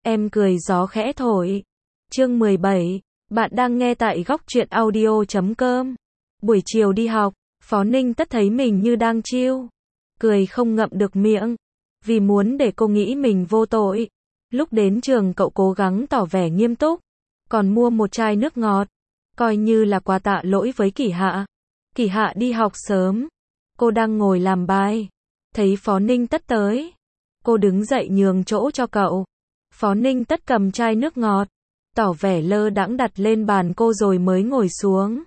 Em cười gió khẽ thổi. Chương 17. Bạn đang nghe tại góc truyện audio.com. Buổi chiều đi học, Phó Ninh Tất thấy mình như đang chill. Cười không ngậm được miệng. Vì muốn để cô nghĩ mình vô tội. Lúc đến trường cậu cố gắng tỏ vẻ nghiêm túc. Còn mua một chai nước ngọt. Coi như là quà tạ lỗi với Kỷ Hạ. Kỷ Hạ đi học sớm. Cô đang ngồi làm bài. Thấy Phó Ninh Tất tới. Cô đứng dậy nhường chỗ cho cậu. Phó Ninh Tất cầm chai nước ngọt. Tỏ vẻ lơ đãng đặt lên bàn cô rồi mới ngồi xuống.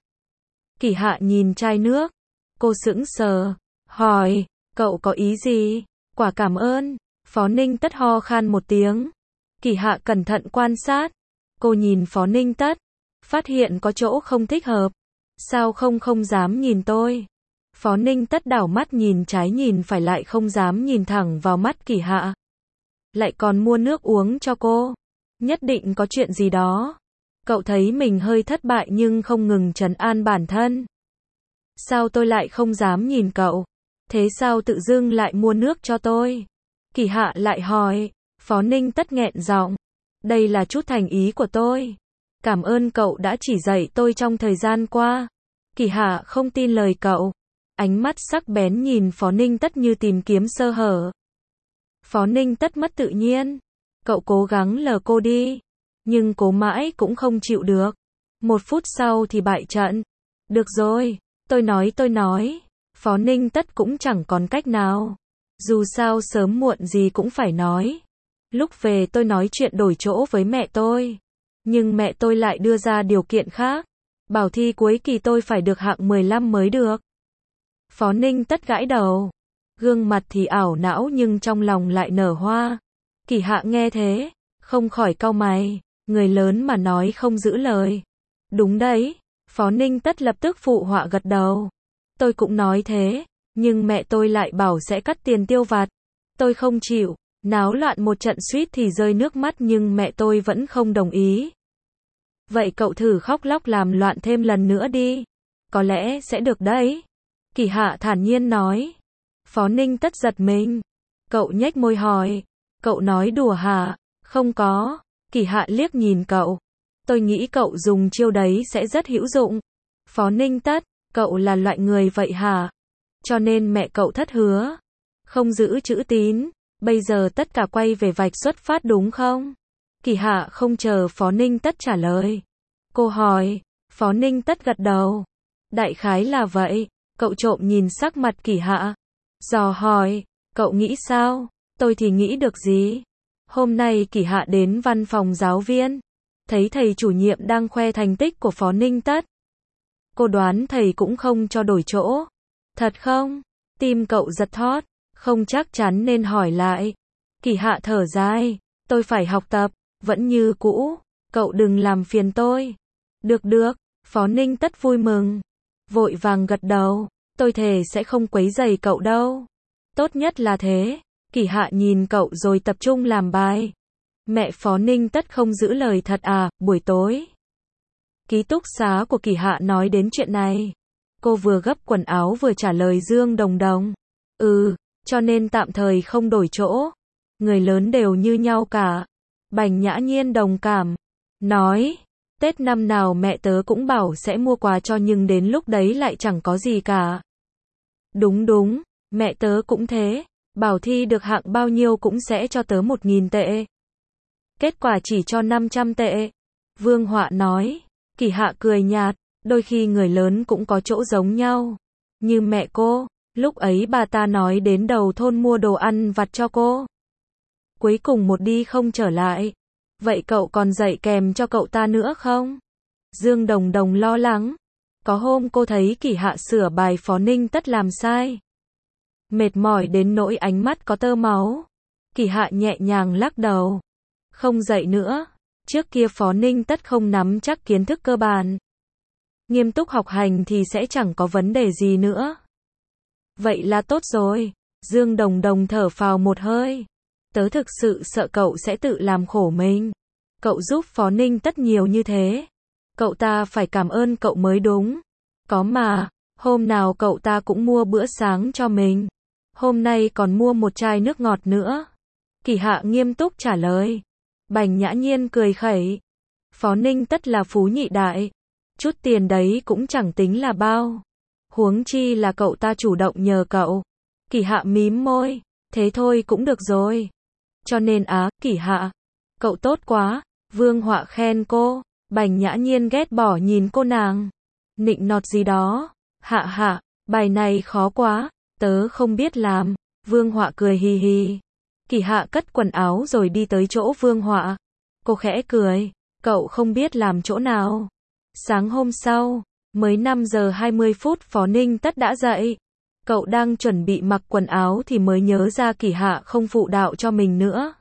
Kỷ Hạ nhìn chai nước. Cô sững sờ. Hỏi, cậu có ý gì? Quả cảm ơn. Phó Ninh Tất ho khan một tiếng. Kỷ Hạ cẩn thận quan sát. Cô nhìn Phó Ninh Tất. Phát hiện có chỗ không thích hợp. Sao không dám nhìn tôi? Phó Ninh Tất đảo mắt nhìn trái nhìn phải lại không dám nhìn thẳng vào mắt Kỷ Hạ. Lại còn mua nước uống cho cô. Nhất định có chuyện gì đó. Cậu thấy mình hơi thất bại nhưng không ngừng trấn an bản thân. Sao tôi lại không dám nhìn cậu? Thế sao tự dưng lại mua nước cho tôi? Kỷ Hạ lại hỏi. Phó Ninh Tất nghẹn giọng. Đây là chút thành ý của tôi. Cảm ơn cậu đã chỉ dạy tôi trong thời gian qua. Kỷ Hạ không tin lời cậu. Ánh mắt sắc bén nhìn Phó Ninh Tất như tìm kiếm sơ hở. Phó Ninh Tất mất tự nhiên. Cậu cố gắng lờ cô đi. Nhưng cố mãi cũng không chịu được. 1 phút sau thì bại trận. Được rồi, tôi nói. Phó Ninh Tất cũng chẳng còn cách nào. Dù sao sớm muộn gì cũng phải nói. Lúc về tôi nói chuyện đổi chỗ với mẹ tôi. Nhưng mẹ tôi lại đưa ra điều kiện khác. Bảo thi cuối kỳ tôi phải được hạng 15 mới được. Phó Ninh Tất gãi đầu. Gương mặt thì ảo não nhưng trong lòng lại nở hoa. Kỷ Hạ nghe thế, không khỏi cau mày. Người lớn mà nói không giữ lời. Đúng đấy. Phó Ninh Tất lập tức phụ họa gật đầu. Tôi cũng nói thế. Nhưng mẹ tôi lại bảo sẽ cắt tiền tiêu vặt. Tôi không chịu. Náo loạn một trận suýt thì rơi nước mắt nhưng mẹ tôi vẫn không đồng ý. Vậy cậu thử khóc lóc làm loạn thêm lần nữa đi. Có lẽ sẽ được đấy. Kỷ Hạ thản nhiên nói. Phó Ninh Tất giật mình. Cậu nhếch môi hỏi. Cậu nói đùa hả? Không có. Kỷ Hạ liếc nhìn cậu. Tôi nghĩ cậu dùng chiêu đấy sẽ rất hữu dụng. Phó Ninh Tất, cậu là loại người vậy hả? Cho nên mẹ cậu thất hứa. Không giữ chữ tín. Bây giờ tất cả quay về vạch xuất phát đúng không? Kỷ Hạ không chờ Phó Ninh Tất trả lời. Cô hỏi. Phó Ninh Tất gật đầu. Đại khái là vậy. Cậu trộm nhìn sắc mặt Kỷ Hạ. Dò hỏi. Cậu nghĩ sao? Tôi thì nghĩ được gì? Hôm nay Kỷ Hạ đến văn phòng giáo viên. Thấy thầy chủ nhiệm đang khoe thành tích của Phó Ninh Tất. Cô đoán thầy cũng không cho đổi chỗ. Thật không? Tim cậu giật thót. Không chắc chắn nên hỏi lại. Kỷ Hạ thở dài. Tôi phải học tập. Vẫn như cũ. Cậu đừng làm phiền tôi. Được. Phó Ninh Tất vui mừng. Vội vàng gật đầu. Tôi thề sẽ không quấy rầy cậu đâu. Tốt nhất là thế. Kỷ Hạ nhìn cậu rồi tập trung làm bài. Mẹ Phó Ninh Tất không giữ lời thật à? Buổi tối. Ký túc xá của Kỷ Hạ nói đến chuyện này. Cô vừa gấp quần áo vừa trả lời Dương Đồng Đồng. Cho nên tạm thời không đổi chỗ. Người lớn đều như nhau cả. Bành Nhã Nhiên đồng cảm. Nói. Tết năm nào mẹ tớ cũng bảo sẽ mua quà cho nhưng đến lúc đấy lại chẳng có gì cả. Đúng. Mẹ tớ cũng thế. Bảo thi được hạng bao nhiêu cũng sẽ cho tớ 1.000 tệ. Kết quả chỉ cho 500 tệ. Vương Họa nói. Kỷ Hạ cười nhạt. Đôi khi người lớn cũng có chỗ giống nhau. Như mẹ cô. Lúc ấy bà ta nói đến đầu thôn mua đồ ăn vặt cho cô. Cuối cùng một đi không trở lại. Vậy cậu còn dạy kèm cho cậu ta nữa không? Dương Đồng Đồng lo lắng. Có hôm cô thấy Kỷ Hạ sửa bài Phó Ninh Tất làm sai. Mệt mỏi đến nỗi ánh mắt có tơ máu. Kỷ Hạ nhẹ nhàng lắc đầu. Không dạy nữa. Trước kia Phó Ninh Tất không nắm chắc kiến thức cơ bản. Nghiêm túc học hành thì sẽ chẳng có vấn đề gì nữa. Vậy là tốt rồi. Dương Đồng Đồng thở phào một hơi. Tớ thực sự sợ cậu sẽ tự làm khổ mình. Cậu giúp Phó Ninh Tất nhiều như thế. Cậu ta phải cảm ơn cậu mới đúng. Có mà, hôm nào cậu ta cũng mua bữa sáng cho mình. Hôm nay còn mua một chai nước ngọt nữa. Kỷ Hạ nghiêm túc trả lời. Bành Nhã Nhiên cười khẩy. Phó Ninh Tất là phú nhị đại. Chút tiền đấy cũng chẳng tính là bao. Huống chi là cậu ta chủ động nhờ cậu. Kỷ Hạ mím môi. Thế thôi cũng được rồi. Cho nên Kỷ Hạ. Cậu tốt quá. Vương Họa khen cô. Bành Nhã Nhiên ghét bỏ nhìn cô nàng. Nịnh nọt gì đó. Hạ, bài này khó quá. Tớ không biết làm. Vương Họa cười hì hì. Kỷ Hạ cất quần áo rồi đi tới chỗ Vương Họa. Cô khẽ cười. Cậu không biết làm chỗ nào. Sáng hôm sau, mới 5 giờ 20 phút Phó Ninh Tất đã dậy. Cậu đang chuẩn bị mặc quần áo thì mới nhớ ra Kỷ Hạ không phụ đạo cho mình nữa.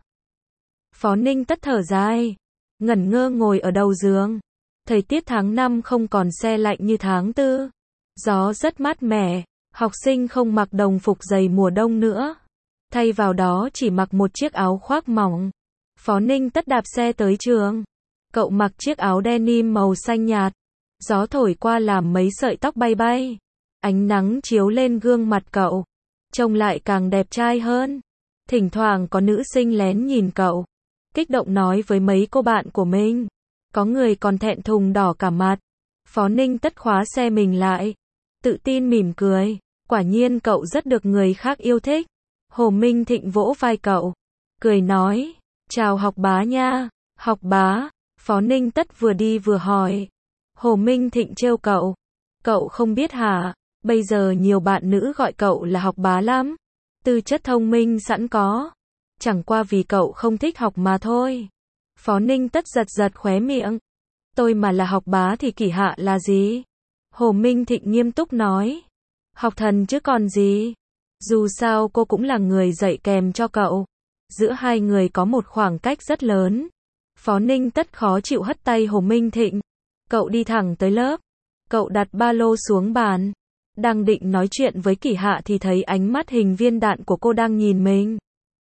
Phó Ninh Tất thở dài, ngẩn ngơ ngồi ở đầu giường. Thời tiết tháng 5 không còn se lạnh như tháng 4. Gió rất mát mẻ, học sinh không mặc đồng phục dày mùa đông nữa. Thay vào đó chỉ mặc một chiếc áo khoác mỏng. Phó Ninh Tất đạp xe tới trường. Cậu mặc chiếc áo denim màu xanh nhạt. Gió thổi qua làm mấy sợi tóc bay bay. Ánh nắng chiếu lên gương mặt cậu. Trông lại càng đẹp trai hơn. Thỉnh thoảng có nữ sinh lén nhìn cậu. Kích động nói với mấy cô bạn của mình. Có người còn thẹn thùng đỏ cả mặt. Phó Ninh Tất khóa xe mình lại. Tự tin mỉm cười. Quả nhiên cậu rất được người khác yêu thích. Hồ Minh Thịnh vỗ vai cậu. Cười nói. Chào học bá nha. Học bá. Phó Ninh Tất vừa đi vừa hỏi. Hồ Minh Thịnh trêu cậu. Cậu không biết hả? Bây giờ nhiều bạn nữ gọi cậu là học bá lắm. Tư chất thông minh sẵn có. Chẳng qua vì cậu không thích học mà thôi. Phó Ninh Tất giật khóe miệng. Tôi mà là học bá thì Kỷ Hạ là gì? Hồ Minh Thịnh nghiêm túc nói. Học thần chứ còn gì. Dù sao cô cũng là người dạy kèm cho cậu. Giữa hai người có một khoảng cách rất lớn. Phó Ninh Tất khó chịu hất tay Hồ Minh Thịnh. Cậu đi thẳng tới lớp. Cậu đặt ba lô xuống bàn. Đang định nói chuyện với Kỷ Hạ thì thấy ánh mắt hình viên đạn của cô đang nhìn mình.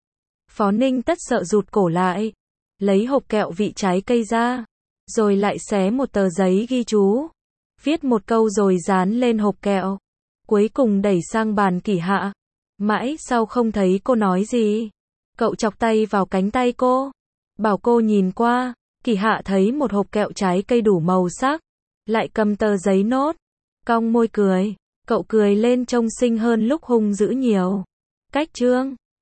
Phó Ninh Tất sợ rụt cổ lại. Lấy hộp kẹo vị trái cây ra. Rồi lại xé một tờ giấy ghi chú. Viết một câu rồi dán lên hộp kẹo. Cuối cùng đẩy sang bàn Kỷ Hạ. Mãi sau không thấy cô nói gì. Cậu chọc tay vào cánh tay cô. Bảo cô nhìn qua. Kỷ Hạ thấy một hộp kẹo trái cây đủ màu sắc. Lại cầm tờ giấy nốt. Cong môi cười. Cậu cười lên trông xinh hơn lúc hung dữ nhiều. Cách chương